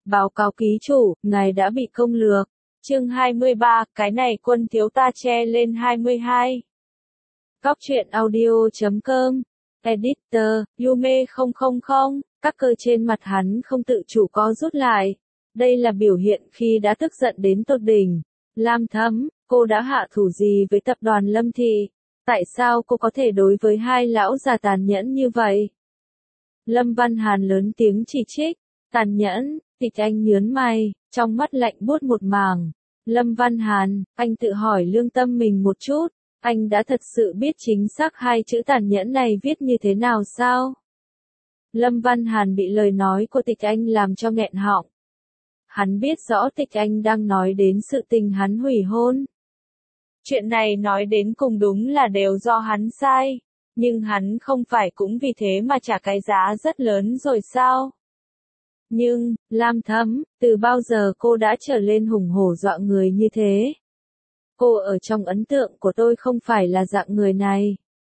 Báo cáo ký chủ, ngài đã bị công lược. Chương 23, cái này quân thiếu ta che lên 22. Cóc truyện audio.com. Editor, Yume 000, các cơ trên mặt hắn không tự chủ co rút lại. Đây là biểu hiện khi đã tức giận đến tột đỉnh. Lam Thấm, cô đã hạ thủ gì với tập đoàn Lâm Thị? Tại sao cô có thể đối với hai lão già tàn nhẫn như vậy? Lâm Văn Hàn lớn tiếng chỉ trích. Tàn nhẫn, Tịch Anh nhớn mày, trong mắt lạnh buốt một mảng. Lâm Văn Hàn, anh tự hỏi lương tâm mình một chút, anh đã thật sự biết chính xác hai chữ tàn nhẫn này viết như thế nào sao? Lâm Văn Hàn bị lời nói của Tịch Anh làm cho nghẹn họng. Hắn biết rõ Tịch Anh đang nói đến sự tình hắn hủy hôn. Chuyện này nói đến cùng đúng là đều do hắn sai, nhưng hắn không phải cũng vì thế mà trả cái giá rất lớn rồi sao? Nhưng, Lam Thấm, từ bao giờ cô đã trở lên hùng hổ dọa người như thế? Cô ở trong ấn tượng của tôi không phải là dạng người này.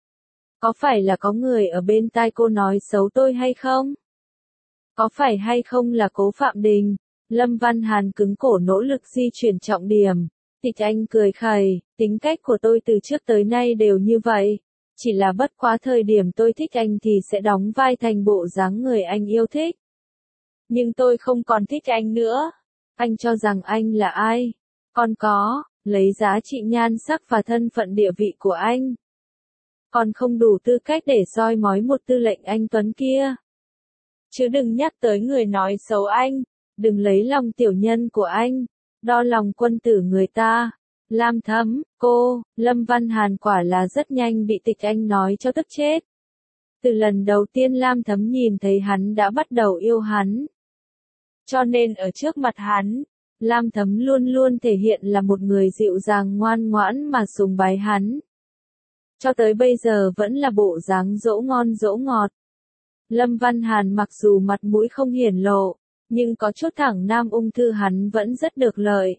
Có phải là có người ở bên tai cô nói xấu tôi hay không? Có phải hay không là Cố Phạm Đình? Lâm Văn Hàn cứng cổ nỗ lực di chuyển trọng điểm. Tịch Anh cười khẩy, tính cách của tôi từ trước tới nay đều như vậy. Chỉ là bất quá thời điểm tôi thích anh thì sẽ đóng vai thành bộ dáng người anh yêu thích. Nhưng tôi không còn thích anh nữa. Anh cho rằng anh là ai? Còn có, lấy giá trị nhan sắc và thân phận địa vị của anh. Còn không đủ tư cách để soi mói một tư lệnh anh Tuấn kia. Chứ đừng nhắc tới người nói xấu anh. Đừng lấy lòng tiểu nhân của anh. Đo lòng quân tử người ta. Lam Thấm, cô, Lâm Văn Hàn quả là rất nhanh bị Tịch Anh nói cho tức chết. Từ lần đầu tiên Lam Thấm nhìn thấy hắn đã bắt đầu yêu hắn. Cho nên ở trước mặt hắn, Lam Thấm luôn luôn thể hiện là một người dịu dàng ngoan ngoãn mà sùng bái hắn. Cho tới bây giờ vẫn là bộ dáng dỗ ngon dỗ ngọt. Lâm Văn Hàn mặc dù mặt mũi không hiển lộ, nhưng có chút thẳng nam ung thư hắn vẫn rất được lợi.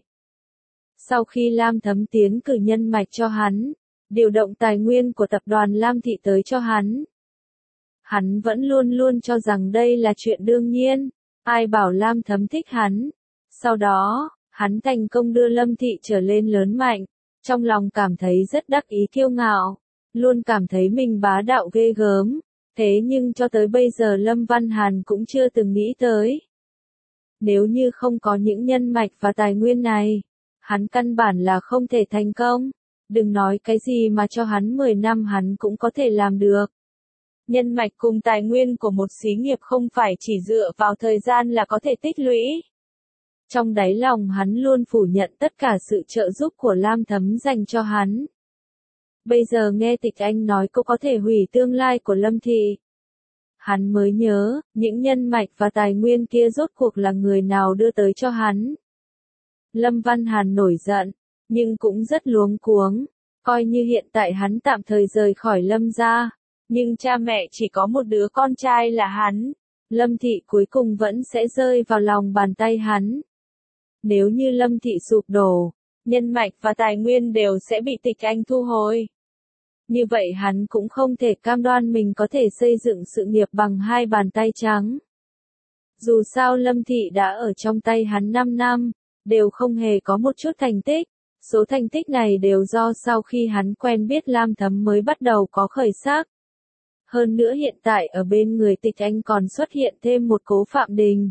Sau khi Lam Thấm tiến cử nhân mạch cho hắn, điều động tài nguyên của tập đoàn Lam Thị tới cho hắn. Hắn vẫn luôn luôn cho rằng đây là chuyện đương nhiên. Ai bảo Lam Thấm thích hắn. Sau đó, hắn thành công đưa Lâm Thị trở lên lớn mạnh. Trong lòng cảm thấy rất đắc ý kiêu ngạo. Luôn cảm thấy mình bá đạo ghê gớm. Thế nhưng cho tới bây giờ Lâm Văn Hàn cũng chưa từng nghĩ tới. Nếu như không có những nhân mạch và tài nguyên này, hắn căn bản là không thể thành công. Đừng nói cái gì mà cho hắn 10 năm hắn cũng có thể làm được. Nhân mạch cùng tài nguyên của một xí nghiệp không phải chỉ dựa vào thời gian là có thể tích lũy. Trong đáy lòng hắn luôn phủ nhận tất cả sự trợ giúp của Lam Thấm dành cho hắn. Bây giờ nghe Tịch Anh nói cô có thể hủy tương lai của Lâm Thị. Hắn mới nhớ, những nhân mạch và tài nguyên kia rốt cuộc là người nào đưa tới cho hắn. Lâm Văn Hàn nổi giận, nhưng cũng rất luống cuống. Coi như hiện tại hắn tạm thời rời khỏi Lâm gia. Nhưng cha mẹ chỉ có một đứa con trai là hắn. Lâm Thị cuối cùng vẫn sẽ rơi vào lòng bàn tay hắn. Nếu như Lâm Thị sụp đổ, nhân mạch và tài nguyên đều sẽ bị Tịch Anh thu hồi. Như vậy hắn cũng không thể cam đoan mình có thể xây dựng sự nghiệp bằng hai bàn tay trắng. Dù sao Lâm Thị đã ở trong tay hắn 5 năm, đều không hề có một chút thành tích. Số thành tích này đều do sau khi hắn quen biết Lam Thấm mới bắt đầu có khởi sắc. Hơn nữa hiện tại ở bên người Tịch Anh còn xuất hiện thêm một Cố Phạm Đình.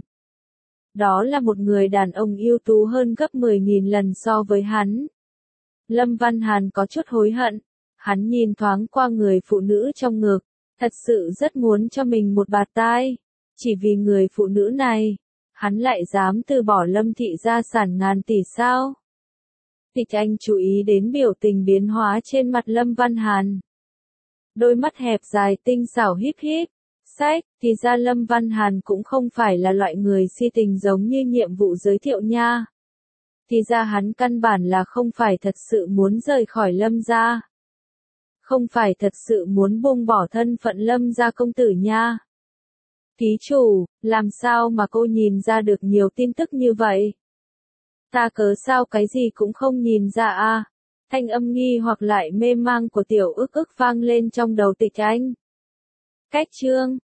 Đó là một người đàn ông ưu tú hơn gấp 10.000 lần so với hắn. Lâm Văn Hàn có chút hối hận. Hắn nhìn thoáng qua người phụ nữ trong ngực. Thật sự rất muốn cho mình một bạt tai. Chỉ vì người phụ nữ này, hắn lại dám từ bỏ Lâm Thị gia sản ngàn tỷ sao? Tịch Anh chú ý đến biểu tình biến hóa trên mặt Lâm Văn Hàn. Đôi mắt hẹp dài tinh xảo híp híp. Sách, thì ra Lâm Văn Hàn cũng không phải là loại người si tình giống như nhiệm vụ giới thiệu nha. Thì ra hắn căn bản là không phải thật sự muốn rời khỏi Lâm gia. Không phải thật sự muốn buông bỏ thân phận Lâm gia công tử nha. Ký chủ, làm sao mà cô nhìn ra được nhiều tin tức như vậy? Ta cớ sao cái gì cũng không nhìn ra à? Thanh âm nghi hoặc lại mê mang của Tiểu Ức Ức vang lên trong đầu Tịch Anh. Cách chương